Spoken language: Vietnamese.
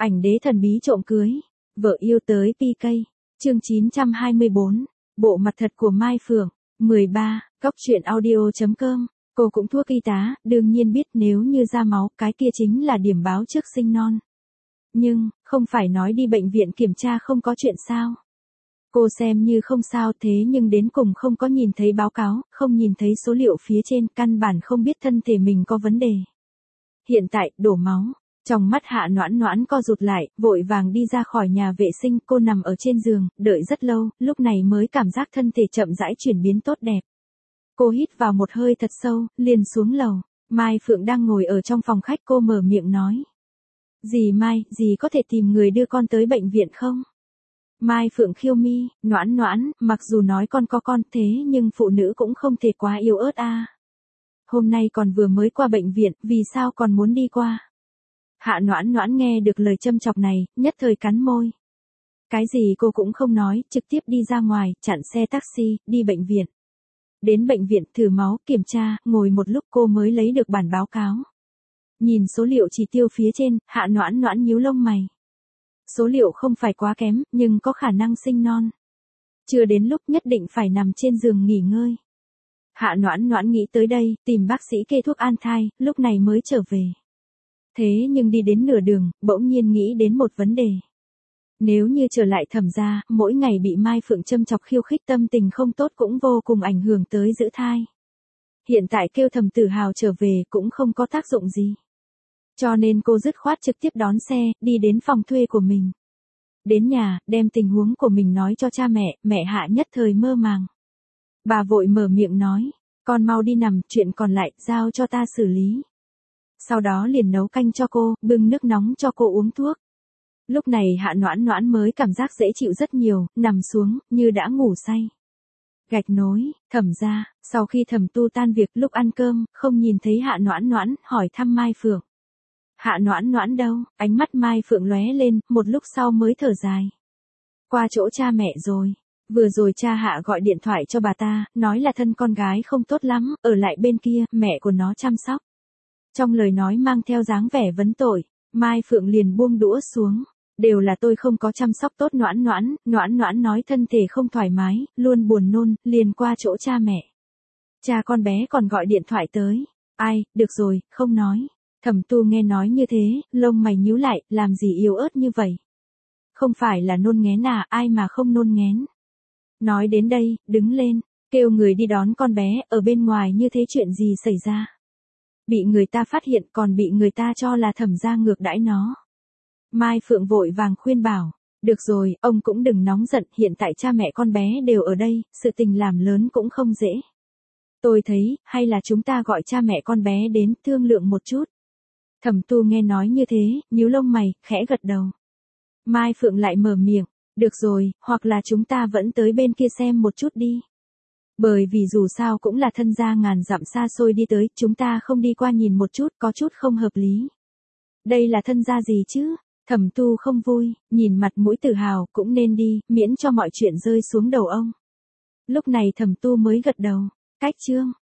Ảnh đế thần bí trộm cưới. Vợ yêu tới PK. Chương 924. Bộ mặt thật của Mai Phượng. 13. Góc truyện audio.com. Cô cũng thuốc y tá, đương nhiên biết nếu như ra máu, cái kia chính là điểm báo trước sinh non. Nhưng, không phải nói đi bệnh viện kiểm tra không có chuyện sao. Cô xem như không sao thế nhưng đến cùng không có nhìn thấy báo cáo, không nhìn thấy số liệu phía trên, căn bản không biết thân thể mình có vấn đề. Hiện tại, đổ máu. Trong mắt Hạ Noãn Noãn co rụt lại, vội vàng đi ra khỏi nhà vệ sinh, cô nằm ở trên giường, đợi rất lâu, lúc này mới cảm giác thân thể chậm rãi chuyển biến tốt đẹp. Cô hít vào một hơi thật sâu, liền xuống lầu. Mai Phượng đang ngồi ở trong phòng khách, cô mở miệng nói. Dì Mai, dì có thể tìm người đưa con tới bệnh viện không? Mai Phượng khiêu mi, Noãn Noãn, mặc dù nói con có con thế nhưng phụ nữ cũng không thể quá yếu ớt a. Hôm nay còn vừa mới qua bệnh viện, vì sao còn muốn đi qua? Hạ Noãn Noãn nghe được lời châm chọc này, nhất thời cắn môi. Cái gì cô cũng không nói, trực tiếp đi ra ngoài, chặn xe taxi, đi bệnh viện. Đến bệnh viện thử máu, kiểm tra, ngồi một lúc cô mới lấy được bản báo cáo. Nhìn số liệu chỉ tiêu phía trên, Hạ Noãn Noãn nhíu lông mày. Số liệu không phải quá kém, nhưng có khả năng sinh non. Chưa đến lúc nhất định phải nằm trên giường nghỉ ngơi. Hạ Noãn Noãn nghĩ tới đây, tìm bác sĩ kê thuốc an thai, lúc này mới trở về. Thế nhưng đi đến nửa đường, bỗng nhiên nghĩ đến một vấn đề. Nếu như trở lại Thẩm gia, mỗi ngày bị Mai Phượng châm chọc khiêu khích, tâm tình không tốt cũng vô cùng ảnh hưởng tới giữ thai. Hiện tại kêu Thẩm Tử Hào trở về cũng không có tác dụng gì. Cho nên cô dứt khoát trực tiếp đón xe, đi đến phòng thuê của mình. Đến nhà, đem tình huống của mình nói cho cha mẹ Hạ nhất thời mơ màng. Bà vội mở miệng nói, con mau đi nằm, chuyện còn lại, giao cho ta xử lý. Sau đó liền nấu canh cho cô, bưng nước nóng cho cô uống thuốc. Lúc này Hạ Noãn Noãn mới cảm giác dễ chịu rất nhiều, nằm xuống, như đã ngủ say. Gạch nối, Thẩm gia, sau khi Thẩm Tu tan việc lúc ăn cơm, không nhìn thấy Hạ Noãn Noãn, hỏi thăm Mai Phượng. Hạ Noãn Noãn đâu, ánh mắt Mai Phượng lóe lên, một lúc sau mới thở dài. Qua chỗ cha mẹ rồi. Vừa rồi cha Hạ gọi điện thoại cho bà ta, nói là thân con gái không tốt lắm, ở lại bên kia, mẹ của nó chăm sóc. Trong lời nói mang theo dáng vẻ vấn tội, Mai Phượng liền buông đũa xuống. Đều là tôi không có chăm sóc tốt Noãn Noãn, Noãn Noãn nói thân thể không thoải mái, luôn buồn nôn, liền qua chỗ cha mẹ. Cha con bé còn gọi điện thoại tới. Ai, được rồi, không nói. Thẩm Tu nghe nói như thế, lông mày nhíu lại, làm gì yếu ớt như vậy? Không phải là nôn nghén à, ai mà không nôn nghén. Nói đến đây, đứng lên, kêu người đi đón con bé, ở bên ngoài như thế chuyện gì xảy ra? Bị người ta phát hiện còn bị người ta cho là Thẩm gia ngược đãi nó. Mai Phượng vội vàng khuyên bảo, được rồi, ông cũng đừng nóng giận, hiện tại cha mẹ con bé đều ở đây, sự tình làm lớn cũng không dễ. Tôi thấy, hay là chúng ta gọi cha mẹ con bé đến, thương lượng một chút. Thẩm Tu nghe nói như thế, nhíu lông mày, khẽ gật đầu. Mai Phượng lại mở miệng, được rồi, hoặc là chúng ta vẫn tới bên kia xem một chút đi. Bởi vì dù sao cũng là thân gia ngàn dặm xa xôi đi tới, chúng ta không đi qua nhìn một chút, có chút không hợp lý. Đây là thân gia gì chứ? Thẩm Tu không vui, nhìn mặt mũi Tử Hào, cũng nên đi, miễn cho mọi chuyện rơi xuống đầu ông. Lúc này Thẩm Tu mới gật đầu, cách chương.